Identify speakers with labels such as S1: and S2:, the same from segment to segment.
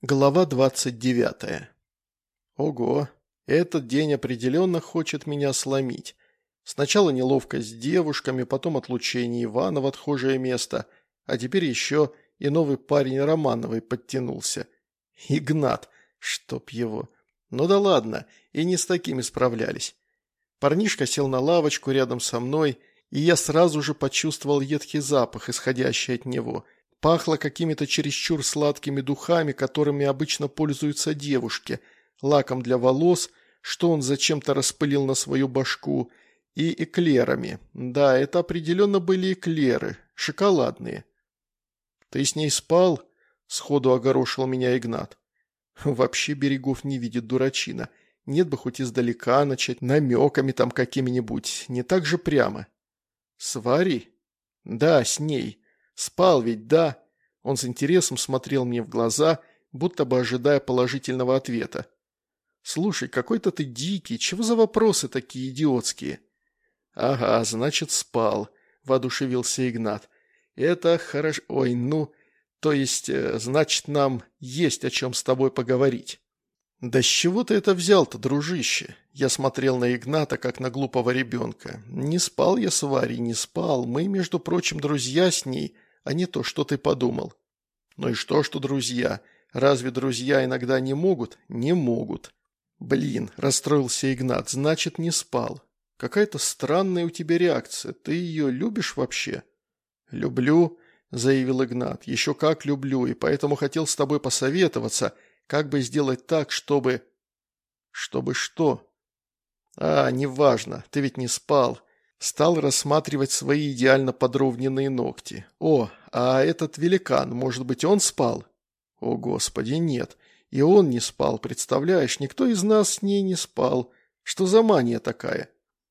S1: Глава 29. Ого, этот день определенно хочет меня сломить. Сначала неловкость с девушками, потом отлучение Ивана в отхожее место, а теперь еще и новый парень Романовой подтянулся. Игнат, чтоб его. Ну да ладно, и не с такими справлялись. Парнишка сел на лавочку рядом со мной, и я сразу же почувствовал едкий запах, исходящий от него. Пахло какими-то чересчур сладкими духами, которыми обычно пользуются девушки, лаком для волос, что он зачем-то распылил на свою башку, и эклерами. Да, это определенно были эклеры, шоколадные. «Ты с ней спал?» – сходу огорошил меня Игнат. «Вообще берегов не видит дурачина. Нет бы хоть издалека начать, намеками там какими-нибудь, не так же прямо». «С Варей?» «Да, с ней. Спал ведь, да?» Он с интересом смотрел мне в глаза, будто бы ожидая положительного ответа. «Слушай, какой-то ты дикий, чего за вопросы такие идиотские?» «Ага, значит, спал», – воодушевился Игнат. «Это хорошо... Ой, ну... То есть, значит, нам есть о чем с тобой поговорить». «Да с чего ты это взял-то, дружище?» Я смотрел на Игната, как на глупого ребенка. «Не спал я с Варей, не спал. Мы, между прочим, друзья с ней, а не то, что ты подумал». «Ну и что друзья? Разве друзья иногда не могут?» «Не могут». «Блин», – расстроился Игнат, – «значит, не спал. Какая-то странная у тебя реакция. Ты ее любишь вообще?» «Люблю», – заявил Игнат. «Еще как люблю, и поэтому хотел с тобой посоветоваться, как бы сделать так, чтобы...» «Чтобы что?» «А, неважно, ты ведь не спал». Стал рассматривать свои идеально подровненные ногти. «О, а этот великан, может быть, он спал?» «О, господи, нет. И он не спал, представляешь? Никто из нас с ней не спал. Что за мания такая?»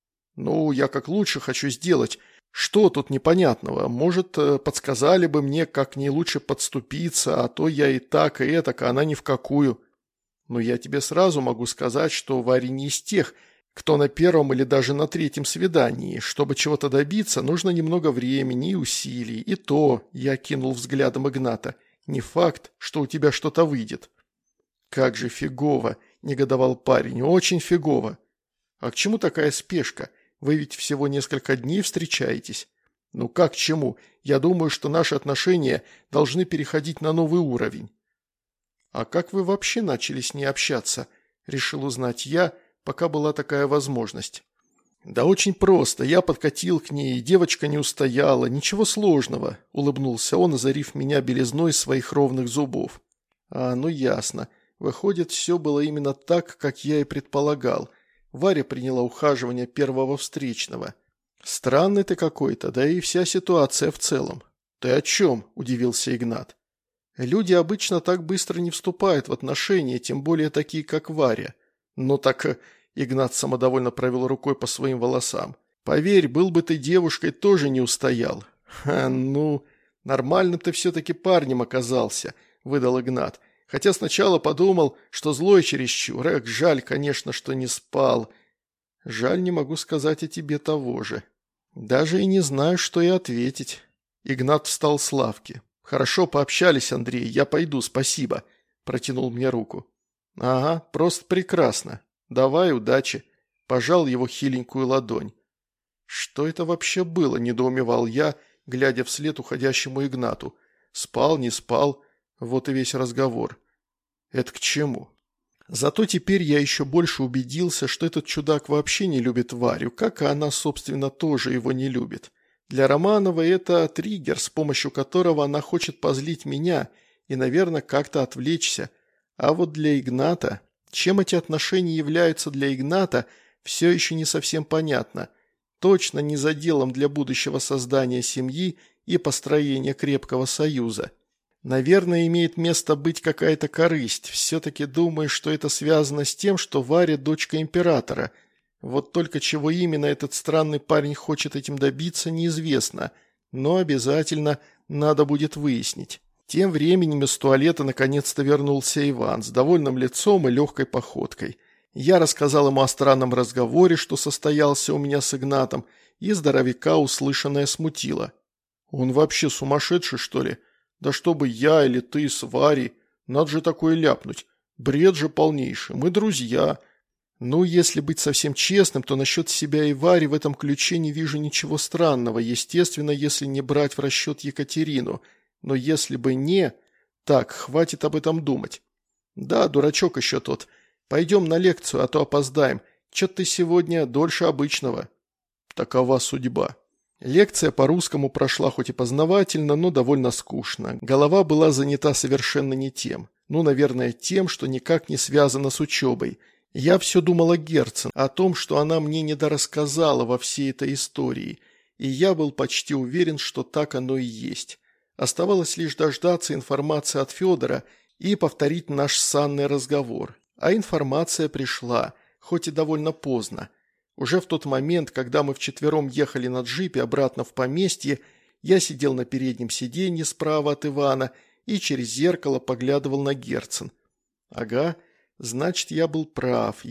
S1: «Ну, я как лучше хочу сделать. Что тут непонятного? Может, подсказали бы мне, как к ней лучше подступиться, а то я и так, и этак, а она ни в какую. Но я тебе сразу могу сказать, что Варя не из тех, кто на первом или даже на третьем свидании. Чтобы чего-то добиться, нужно немного времени и усилий. И то, я кинул взглядом Игната, не факт, что у тебя что-то выйдет». «Как же фигово», – негодовал парень, – «очень фигово». «А к чему такая спешка? Вы ведь всего несколько дней встречаетесь». «Ну как к чему? Я думаю, что наши отношения должны переходить на новый уровень». «А как вы вообще начали с ней общаться?» – решил узнать я, пока была такая возможность. «Да очень просто. Я подкатил к ней, и девочка не устояла. Ничего сложного», – улыбнулся он, озарив меня белизной своих ровных зубов. «А, ну ясно. Выходит, все было именно так, как я и предполагал. Варя приняла ухаживание первого встречного. Странный ты какой-то, да и вся ситуация в целом». «Ты о чем?» – удивился Игнат. «Люди обычно так быстро не вступают в отношения, тем более такие, как Варя». «Ну так...» – Игнат самодовольно провел рукой по своим волосам. «Поверь, был бы ты девушкой, тоже не устоял». «Ха, ну... Нормальным ты все-таки парнем оказался», – выдал Игнат. «Хотя сначала подумал, что злой чересчур. Эх, жаль, конечно, что не спал. Жаль, не могу сказать о тебе того же. Даже и не знаю, что и ответить». Игнат встал с лавки. «Хорошо пообщались, Андрей, я пойду, спасибо», – протянул мне руку. «Ага, просто прекрасно. Давай, удачи», – пожал его хиленькую ладонь. «Что это вообще было?» – недоумевал я, глядя вслед уходящему Игнату. «Спал, не спал, вот и весь разговор. Это к чему?» Зато теперь я еще больше убедился, что этот чудак вообще не любит Варю, как и она, собственно, тоже его не любит. Для Романовой это триггер, с помощью которого она хочет позлить меня и, наверное, как-то отвлечься. А вот для Игната... Чем эти отношения являются для Игната, все еще не совсем понятно. Точно не заделом для будущего создания семьи и построения крепкого союза. Наверное, имеет место быть какая-то корысть. Все-таки думаю, что это связано с тем, что Варя – дочка императора. Вот только чего именно этот странный парень хочет этим добиться, неизвестно. Но обязательно надо будет выяснить. Тем временем из туалета наконец-то вернулся Иван с довольным лицом и легкой походкой. Я рассказал ему о странном разговоре, что состоялся у меня с Игнатом, и здоровяка услышанное смутило. «Он вообще сумасшедший, что ли? Да чтобы я или ты с Варей? Надо же такое ляпнуть. Бред же полнейший. Мы друзья. Ну, если быть совсем честным, то насчет себя и Вари в этом ключе не вижу ничего странного, естественно, если не брать в расчет Екатерину. Но если бы не... Так, хватит об этом думать. Да, дурачок еще тот. Пойдем на лекцию, а то опоздаем. Че-то ты сегодня дольше обычного. Такова судьба. Лекция по русскому прошла хоть и познавательно, но довольно скучно. Голова была занята совершенно не тем. Ну, наверное, тем, что никак не связано с учебой. Я все думал о Герцен, о том, что она мне недорассказала во всей этой истории, и я был почти уверен, что так оно и есть. Оставалось лишь дождаться информации от Федора и повторить наш с Анной разговор. А информация пришла, хоть и довольно поздно. Уже в тот момент, когда мы вчетвером ехали на джипе обратно в поместье, я сидел на переднем сиденье справа от Ивана и через зеркало поглядывал на Герцен. Ага. Значит, я был прав.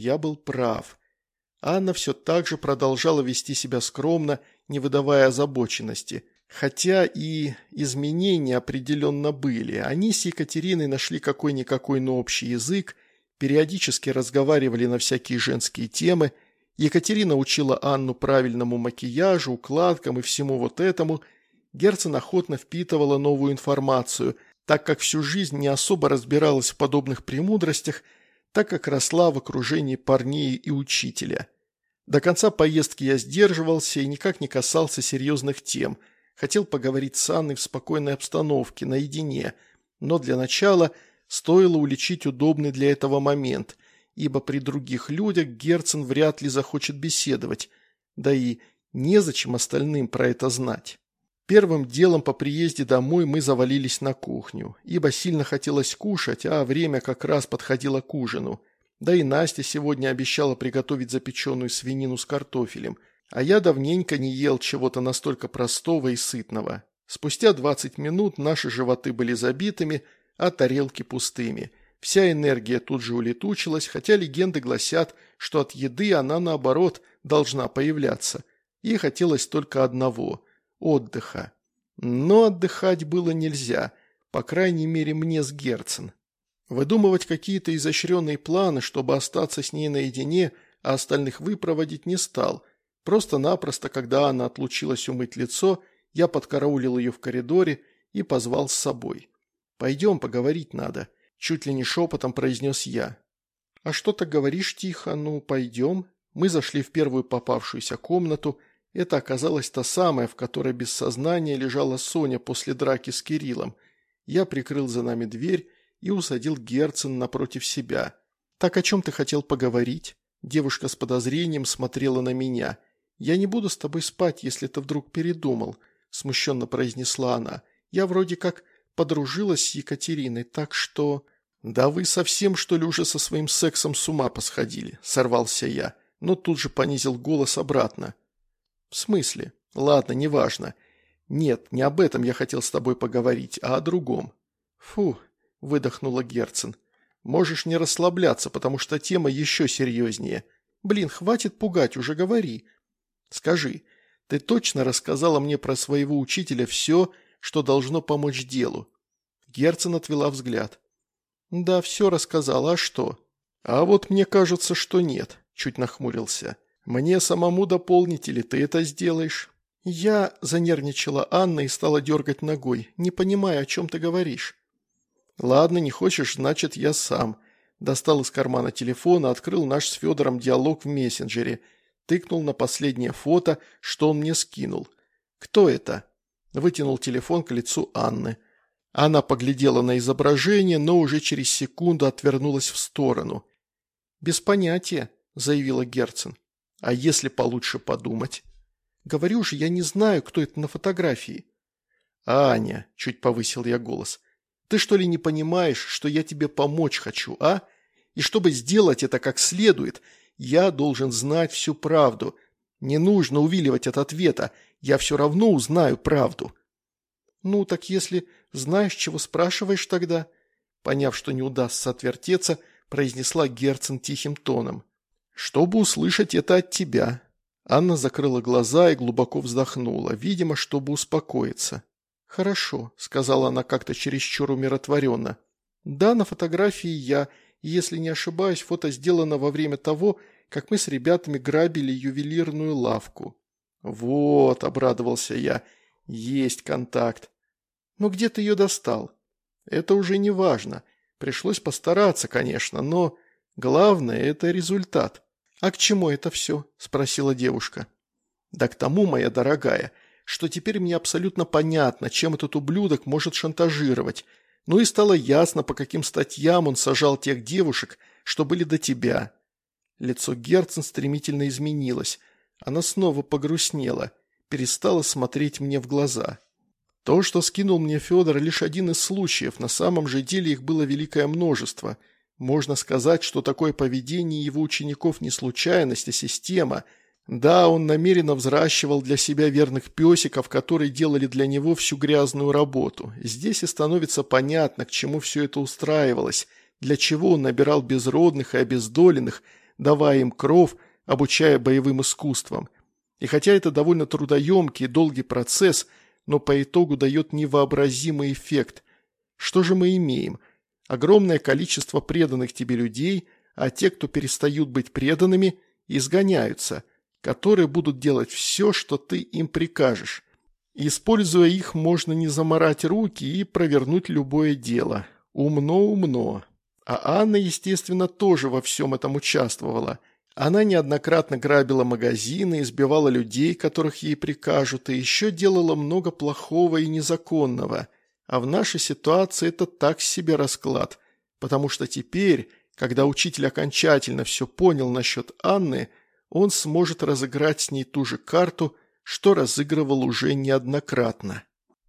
S1: Анна все так же продолжала вести себя скромно, не выдавая озабоченности. Хотя и изменения определенно были. Они с Екатериной нашли какой-никакой, но общий язык, периодически разговаривали на всякие женские темы. Екатерина учила Анну правильному макияжу, укладкам и всему вот этому. Герцен охотно впитывала новую информацию, так как всю жизнь не особо разбиралась в подобных премудростях, так как росла в окружении парней и учителя. До конца поездки я сдерживался и никак не касался серьезных тем. Хотел поговорить с Анной в спокойной обстановке, наедине, но для начала стоило уличить удобный для этого момент, ибо при других людях Герцен вряд ли захочет беседовать, да и незачем остальным про это знать. Первым делом по приезде домой мы завалились на кухню, ибо сильно хотелось кушать, а время как раз подходило к ужину. Да и Настя сегодня обещала приготовить запеченную свинину с картофелем, а я давненько не ел чего-то настолько простого и сытного. Спустя 20 минут наши животы были забитыми, а тарелки пустыми. Вся энергия тут же улетучилась, хотя легенды гласят, что от еды она, наоборот, должна появляться. И хотелось только одного – отдыха. Но отдыхать было нельзя, по крайней мере мне с Герцен. Выдумывать какие-то изощренные планы, чтобы остаться с ней наедине, а остальных выпроводить не стал. Просто-напросто, когда она отлучилась умыть лицо, я подкараулил ее в коридоре и позвал с собой. «Пойдем, поговорить надо», – чуть ли не шепотом произнес я. «А что ты говоришь тихо? Ну, пойдем». Мы зашли в первую попавшуюся комнату. Это оказалась та самая, в которой без сознания лежала Соня после драки с Кириллом. Я прикрыл за нами дверь и усадил Герцен напротив себя. «Так о чем ты хотел поговорить?» Девушка с подозрением смотрела на меня. «Я не буду с тобой спать, если ты вдруг передумал», – смущенно произнесла она. «Я вроде как подружилась с Екатериной, так что...» «Да вы совсем, что ли, уже со своим сексом с ума посходили?» – сорвался я, но тут же понизил голос обратно. «В смысле? Ладно, неважно. Нет, не об этом я хотел с тобой поговорить, а о другом». «Фу», – выдохнула Герцен. «Можешь не расслабляться, потому что тема еще серьезнее. Блин, хватит пугать, уже говори. Скажи, ты точно рассказала мне про своего учителя все, что должно помочь делу?» Герцен отвела взгляд. «Да, все рассказала, а что?» «А вот мне кажется, что нет», – чуть нахмурился. «Мне самому дополнить или ты это сделаешь?» Я занервничала Анна и стала дергать ногой, не понимая, о чем ты говоришь. «Ладно, не хочешь, значит, я сам». Достал из кармана телефона, открыл наш с Федором диалог в мессенджере, тыкнул на последнее фото, что он мне скинул. «Кто это?» Вытянул телефон к лицу Анны. Она поглядела на изображение, но уже через секунду отвернулась в сторону. «Без понятия», – заявила Герцен. «А если получше подумать?» «Говорю же, я не знаю, кто это на фотографии». «Аня», – чуть повысил я голос, – «ты что ли не понимаешь, что я тебе помочь хочу, а? И чтобы сделать это как следует, я должен знать всю правду. Не нужно увиливать от ответа, я все равно узнаю правду». «Ну, так если знаешь, чего спрашиваешь тогда?» Поняв, что не удастся отвертеться, произнесла Герцен тихим тоном. «Чтобы услышать это от тебя». Анна закрыла глаза и глубоко вздохнула, видимо, чтобы успокоиться. «Хорошо», – сказала она как-то чересчур умиротворенно. Да, на фотографии я. И если не ошибаюсь, фото сделано во время того, как мы с ребятами грабили ювелирную лавку. Вот, обрадовался я. Есть контакт. Но где ты ее достал? Это уже не важно. Пришлось постараться, конечно, но главное – это результат. А к чему это все? Спросила девушка. Да к тому, моя дорогая, что теперь мне абсолютно понятно, чем этот ублюдок может шантажировать. Ну и стало ясно, по каким статьям он сажал тех девушек, что были до тебя. Лицо Герцен стремительно изменилось. Она снова погрустнела, перестала смотреть мне в глаза. То, что скинул мне Федор, лишь один из случаев, на самом же деле их было великое множество. Можно сказать, что такое поведение его учеников не случайность, а система. Да, он намеренно взращивал для себя верных песиков, которые делали для него всю грязную работу. Здесь и становится понятно, к чему все это устраивалось, для чего он набирал безродных и обездоленных, давая им кров, обучая боевым искусствам. И хотя это довольно трудоемкий и долгий процесс, но по итогу дает невообразимый эффект. Что же мы имеем? Огромное количество преданных тебе людей, а те, кто перестают быть преданными, изгоняются, которые будут делать все, что ты им прикажешь. Используя их, можно не замарать руки и провернуть любое дело. Умно. А Анна, естественно, тоже во всем этом участвовала. Она неоднократно грабила магазины, избивала людей, которых ей прикажут, и еще делала много плохого и незаконного. А в нашей ситуации это так себе расклад, потому что теперь, когда учитель окончательно все понял насчет Анны, он сможет разыграть с ней ту же карту, что разыгрывал уже неоднократно.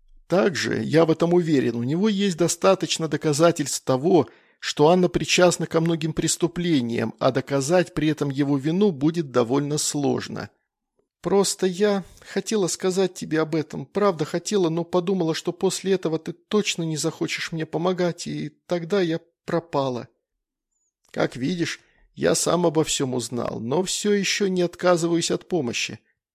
S1: Также, я в этом уверен, у него есть достаточно доказательств того, что Анна причастна ко многим преступлениям, а доказать при этом его вину будет довольно сложно. Просто я хотела сказать тебе об этом, правда хотела, но подумала, что после этого ты точно не захочешь мне помогать, и тогда я пропала. Как видишь, я сам обо всем узнал, но все еще не отказываюсь от помощи.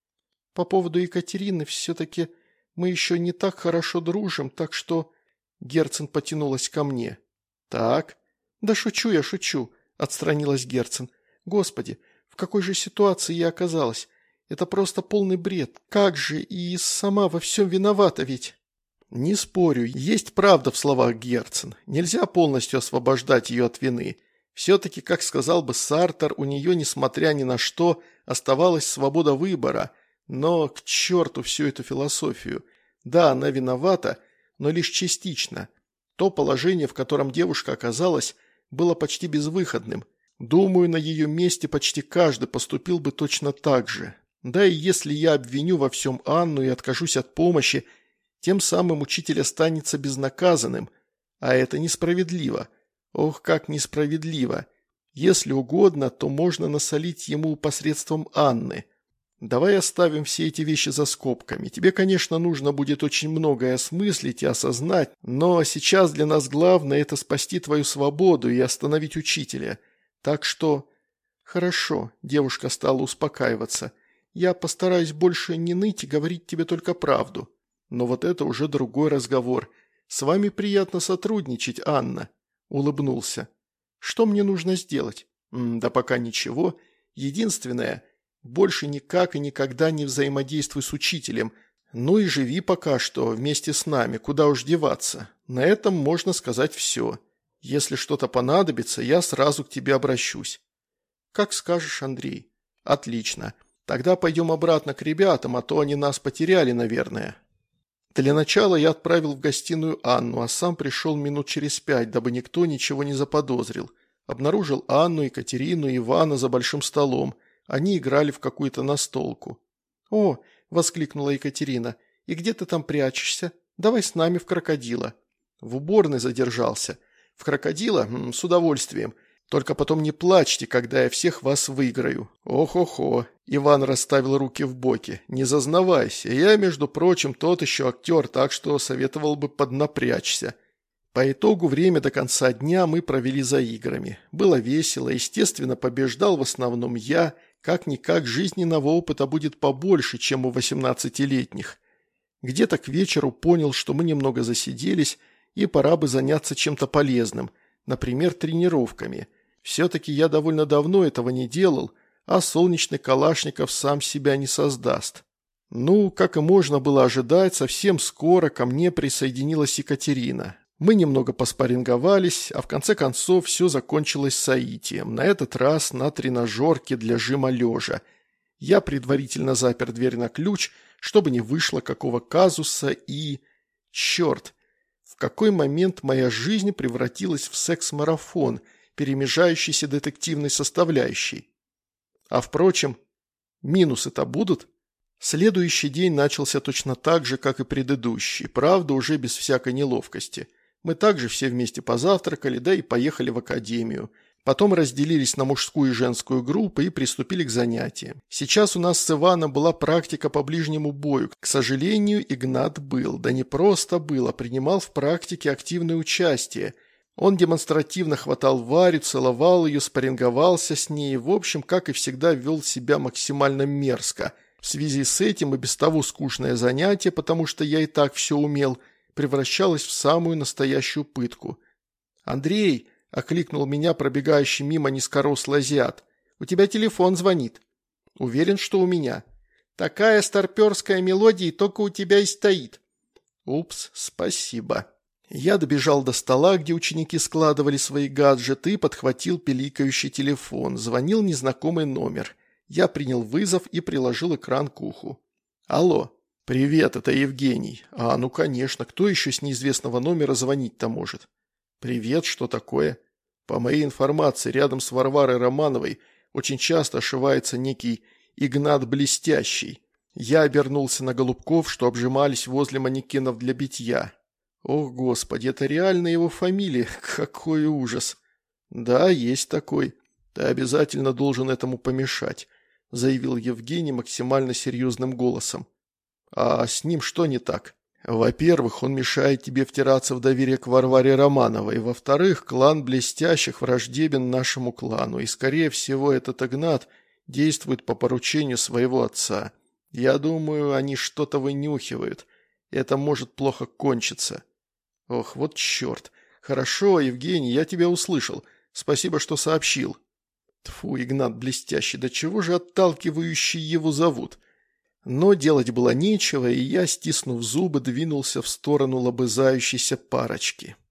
S1: По поводу Екатерины все-таки мы еще не так хорошо дружим, так что...» Герцен потянулась ко мне. «Так?» «Да шучу я, шучу», – отстранилась Герцен. «Господи, в какой же ситуации я оказалась? Это просто полный бред. Как же, и сама во всем виновата ведь». «Не спорю, есть правда в словах Герцен. Нельзя полностью освобождать ее от вины. Все-таки, как сказал бы Сартер, у нее, несмотря ни на что, оставалась свобода выбора. Но к черту всю эту философию. Да, она виновата, но лишь частично. То положение, в котором девушка оказалась, было почти безвыходным. Думаю, на ее месте почти каждый поступил бы точно так же. Да и если я обвиню во всем Анну и откажусь от помощи, тем самым учитель останется безнаказанным. А это несправедливо. Ох, как несправедливо. Если угодно, то можно насолить ему посредством Анны. Давай оставим все эти вещи за скобками. Тебе, конечно, нужно будет очень многое осмыслить и осознать, но сейчас для нас главное – это спасти твою свободу и остановить учителя. Так что... Хорошо, девушка стала успокаиваться. Я постараюсь больше не ныть и говорить тебе только правду. Но вот это уже другой разговор. С вами приятно сотрудничать, Анна. Улыбнулся. Что мне нужно сделать? Да пока ничего. Единственное... Больше никак и никогда не взаимодействуй с учителем. Ну и живи пока что вместе с нами, куда уж деваться. На этом можно сказать все. Если что-то понадобится, я сразу к тебе обращусь». «Как скажешь, Андрей». «Отлично. Тогда пойдем обратно к ребятам, а то они нас потеряли, наверное». Для начала я отправил в гостиную Анну, а сам пришел минут через 5, дабы никто ничего не заподозрил. Обнаружил Анну, Екатерину и Ивана за большим столом. Они играли в какую-то настолку. «О!» – воскликнула Екатерина. «И где ты там прячешься? Давай с нами в крокодила». «В уборной задержался. В крокодила? С удовольствием. Только потом не плачьте, когда я всех вас выиграю». «Ох-охо!» – Иван расставил руки в боки. «Не зазнавайся. Я, между прочим, тот еще актер, так что советовал бы поднапрячься». По итогу время до конца дня мы провели за играми. Было весело, естественно, побеждал в основном я. Как-никак жизненного опыта будет побольше, чем у 18-летних. Где-то к вечеру понял, что мы немного засиделись, и пора бы заняться чем-то полезным, например, тренировками. Все-таки я довольно давно этого не делал, а солнечный Калашников сам себя не создаст. Ну, как и можно было ожидать, совсем скоро ко мне присоединилась Екатерина. Мы немного поспарринговались, а в конце концов все закончилось соитием, на этот раз на тренажерке для жима лежа. Я предварительно запер дверь на ключ, чтобы не вышло какого казуса и... Черт! В какой момент моя жизнь превратилась в секс-марафон, перемежающийся детективной составляющей? А впрочем, минусы-то будут? Следующий день начался точно так же, как и предыдущий, правда, уже без всякой неловкости. Мы также все вместе позавтракали, да и поехали в академию. Потом разделились на мужскую и женскую группы и приступили к занятиям. Сейчас у нас с Иваном была практика по ближнему бою. К сожалению, Игнат был, да не просто был, а принимал в практике активное участие. Он демонстративно хватал Варю, целовал ее, спарринговался с ней, в общем, как и всегда, вел себя максимально мерзко. В связи с этим и без того скучное занятие, потому что я и так все умел, превращалось в самую настоящую пытку. «Андрей!» – окликнул меня пробегающий мимо низкорослый азиат. «У тебя телефон звонит». «Уверен, что у меня». «Такая старперская мелодия только у тебя и стоит». «Упс, спасибо». Я добежал до стола, где ученики складывали свои гаджеты, и подхватил пиликающий телефон. Звонил незнакомый номер. Я принял вызов и приложил экран к уху. «Алло». «Привет, это Евгений». «А, ну конечно, кто еще с неизвестного номера звонить-то может?» «Привет, что такое?» «По моей информации, рядом с Варварой Романовой очень часто ошивается некий Игнат Блестящий». Я обернулся на голубков, что обжимались возле манекенов для битья. «Ох, господи, это реально его фамилия, какой ужас!» «Да, есть такой. Ты обязательно должен этому помешать», – заявил Евгений максимально серьезным голосом. «А с ним что не так?» «Во-первых, он мешает тебе втираться в доверие к Варваре Романовой. Во-вторых, клан Блестящих враждебен нашему клану, и, скорее всего, этот Игнат действует по поручению своего отца. Я думаю, они что-то вынюхивают. Это может плохо кончиться». «Ох, вот черт. Хорошо, Евгений, я тебя услышал. Спасибо, что сообщил». Тьфу, Игнат Блестящий, да чего же отталкивающий его зовут? Но делать было нечего, и я, стиснув зубы, двинулся в сторону лобызающейся парочки.